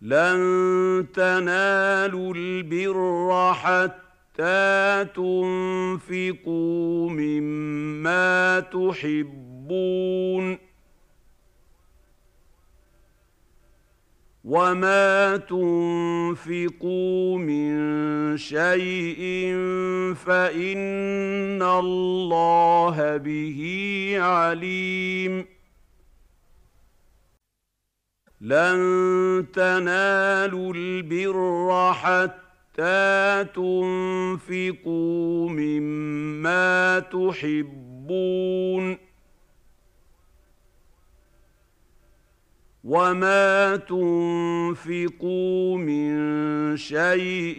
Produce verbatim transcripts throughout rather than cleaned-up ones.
لن تنالوا البر حتى تنفقوا مما تحبون وما تنفقوا من شيء فإن الله به عليم لن تنالوا البر حتى تنفقوا مما تحبون وما تنفقوا من شيء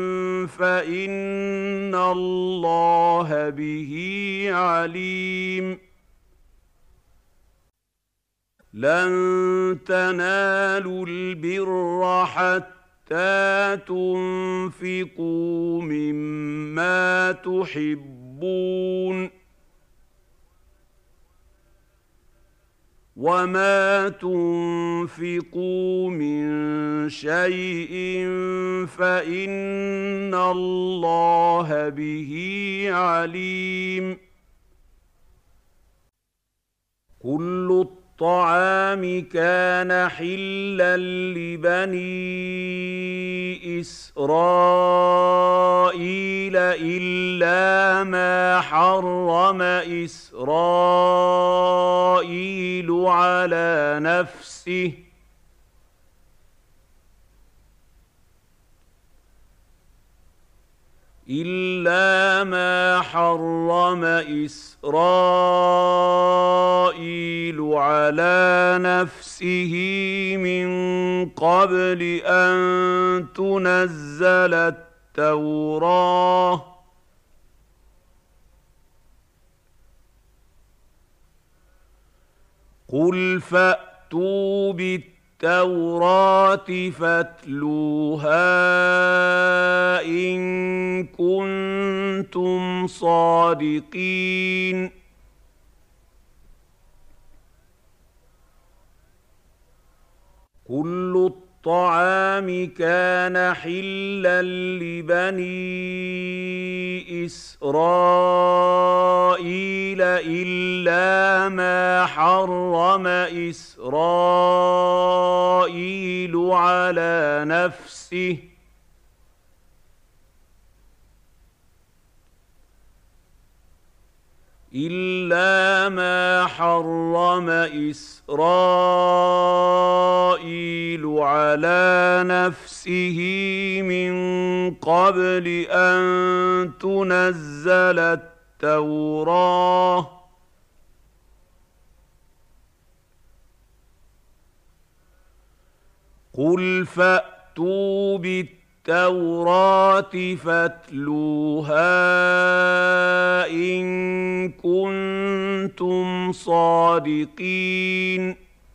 فإن الله به عليم لن تنالوا البر حتى تنفقوا مما تحبون وما تنفقوا من شيء فإن الله به عليم كل الطعام كان حلا لبني إسرائيل إلا ما حرم إسرائيل على نفسه إلا ما حرم إسرائيل على نفسه من قبل أن تنزل التوراة قل فأتوا بالتوراة فاتلوها إن كنتم صادقين كل الطعام كان حلا لبني إسرائيل إلا ما حرم إسرائيل على نفسه إلا ما حرم إسرائيل على نفسه من قبل أن تنزل التوراة قل فأتوا بالتوراة التوراة فاتلوها إن كنتم صادقين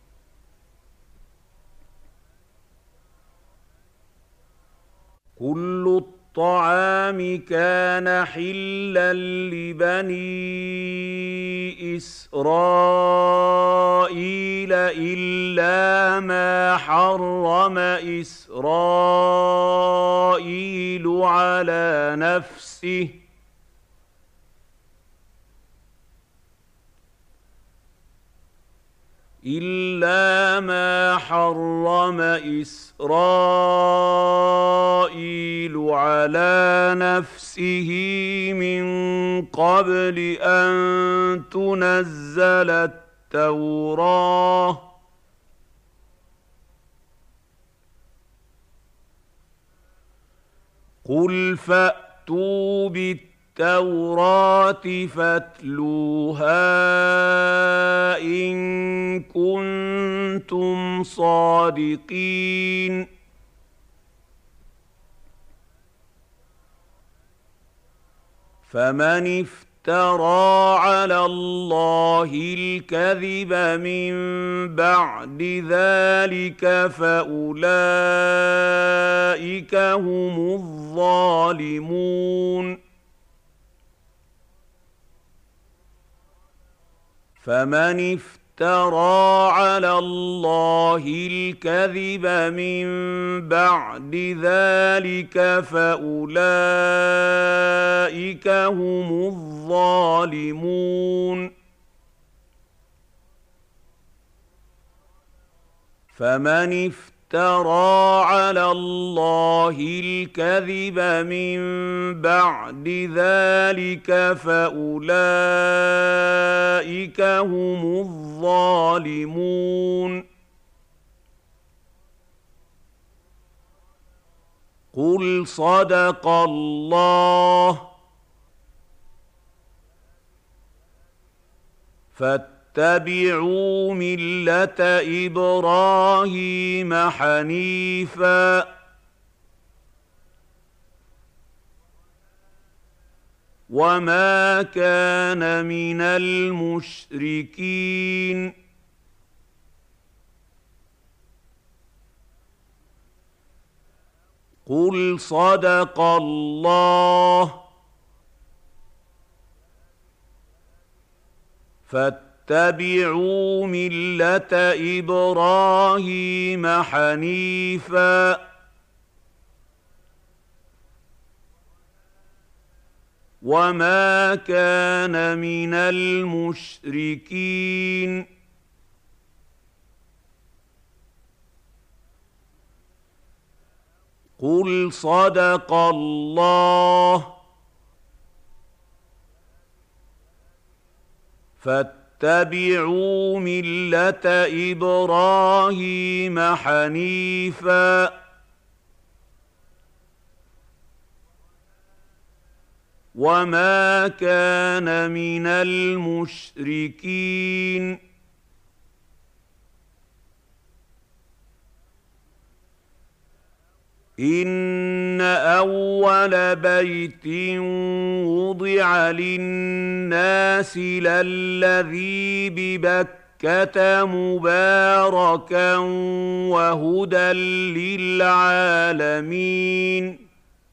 كل الطعام كان حلا لبني إسرائيل إلا ما حرم إسرائيل على نفسه إلا ما حرم إسرائيل على نفسه من قبل أن تنزل التوراة قل فأتوا بالتوراة فاتلوها إن كنتم صادقين فمن افترى على الله الكذب من بعد ذلك فأولئك هم الظالمون فمن افترى افترى على الله الكذب من بعد ذلك فأولئك هم الظالمون فمن افترى على الله الكذب من بعد ذلك فأولئك هم الظالمون قل صدق الله فاتبعوا ملة إبراهيم حنيفا وما كان من المشركين قل صدق الله فاتبعوا ملة إبراهيم حنيفا وما كان من المشركين قل صدق الله فاتبعوا ملة إبراهيم حنيفا وما كان من المشركين إن أول بيت وضع للناس للذي ببكة مباركا وهدى للعالمين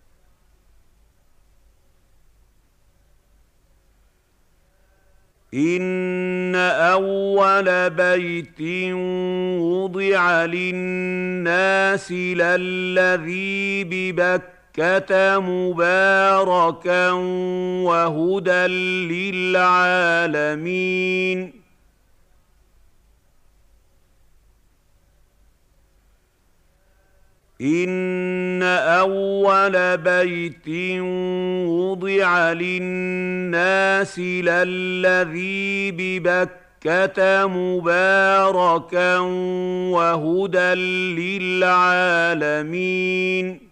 إن أول بيت وضع للناس للذي ببكة مباركا وهدى للعالمين إن أول بيت وضع للناس للذي ببكة مباركا وهدى للعالمين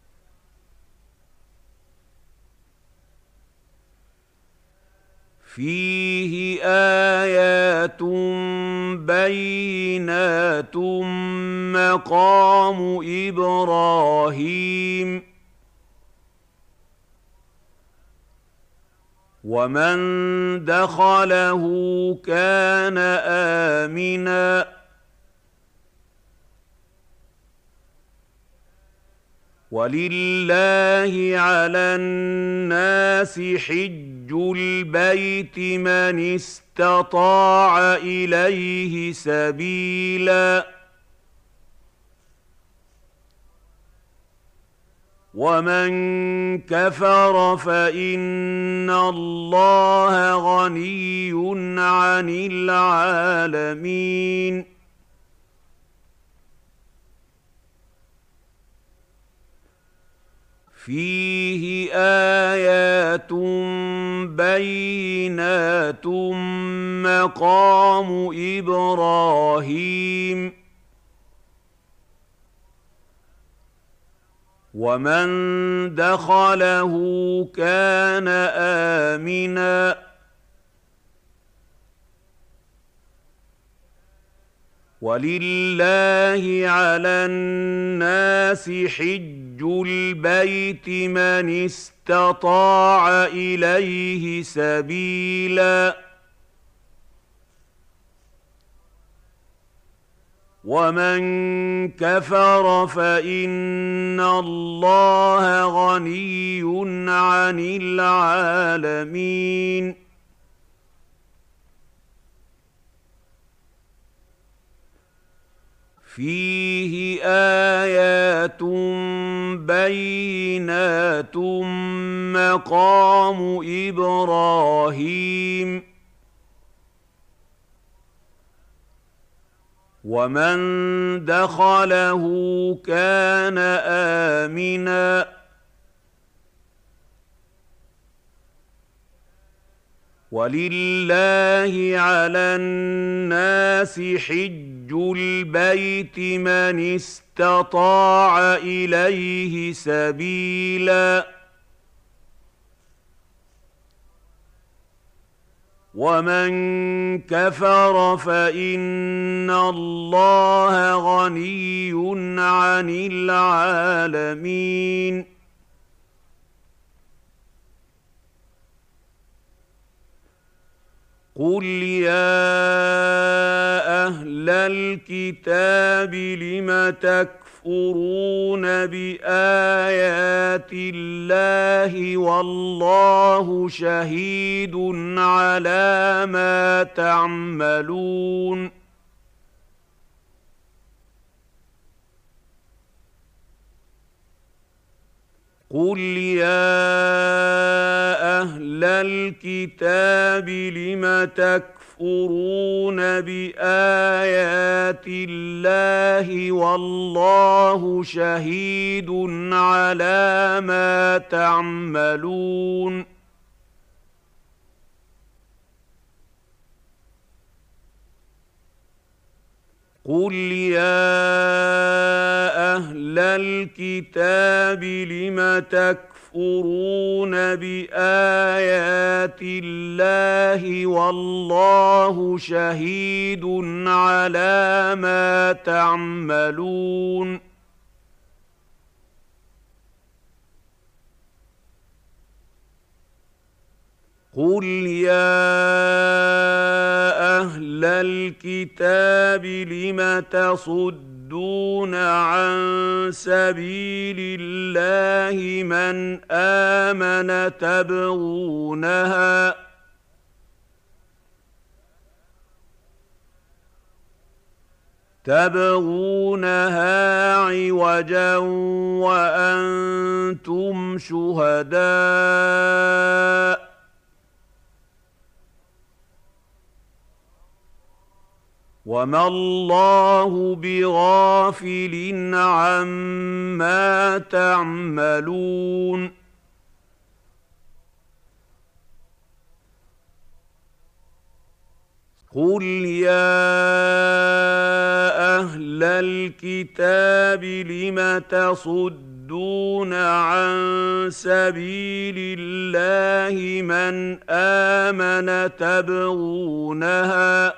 فيه آيات بينات مقام إبراهيم ومن دخله كان آمناً ولله على الناس حج البيت من استطاع إليه سبيلا ومن كفر فإن الله غني عن العالمين فيه آيات بينات مقام إبراهيم ومن دخله كان آمناً ولله على الناس حج البيت من استطاع إليه سبيلا ومن كفر فإن الله غني عن العالمين فيه آيات بينات مقام إبراهيم ومن دخله كان آمناً ولله على الناس حج البيت من استطاع إليه سبيلا ومن كفر فإن الله غني عن العالمين قل يا أهل الكتاب لم تكفرون بآيات الله والله شهيد على ما تعملون قل يا أهل الكتاب لم تكفرون بآيات الله والله شهيد على ما تعملون قل يا أهل الكتاب لم تكفرون بآيات الله والله شهيد على ما تعملون قل يا أهل الكتاب لم تصدون عن سبيل الله من آمن تبغونها تبغونها عوجا وأنتم شهداء وما الله بغافل عما تعملون قل يا أهل الكتاب لم تصدون عن سبيل الله من آمن تبغونها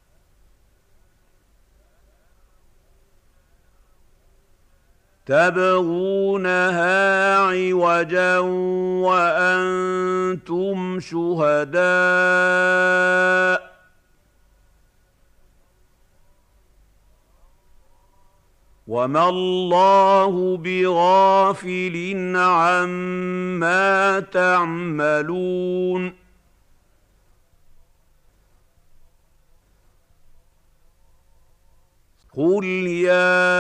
تبغونها عوجا وأنتم شهداء وما الله بغافل عما تعملون قل يا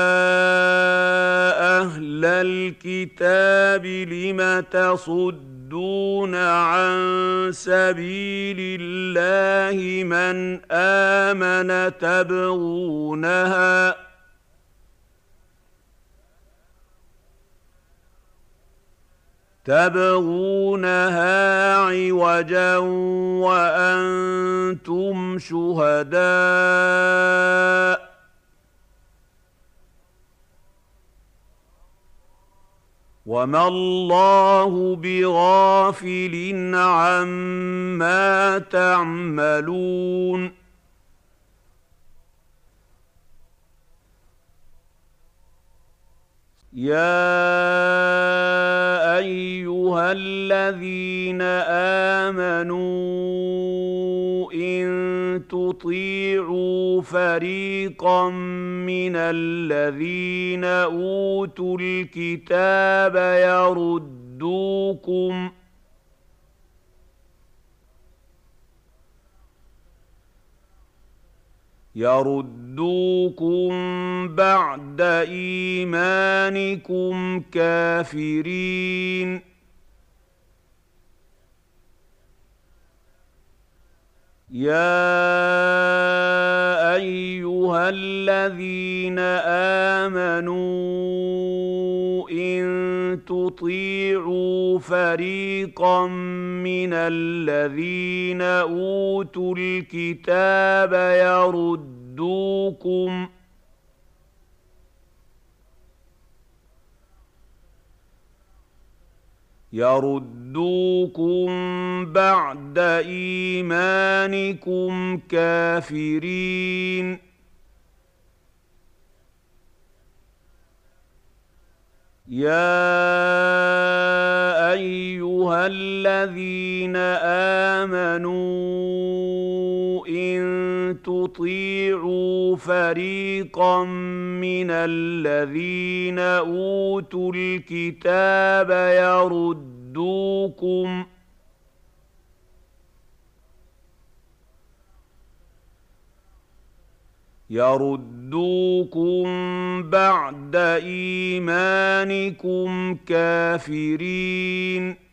أهل الكتاب لم تصدون عن سبيل الله من آمن تبغونها تبغونها عوجا وأنتم شهداء وما الله بغافل عما تعملون يا أيها الذين آمنوا إن تطيعوا فريقا من الذين أوتوا الكتاب يردوكم يردوكم بعد إيمانكم كافرين. يا أيها الذين آمنوا إن تطيعوا فريقا من الذين أوتوا الكتاب يردوكم يردوكم بعد إيمانكم كافرين. يا أيها الذين آمنوا إن تطيعوا فريقا من الذين أوتوا الكتاب يردوكم يردوكم بعد إيمانكم كافرين.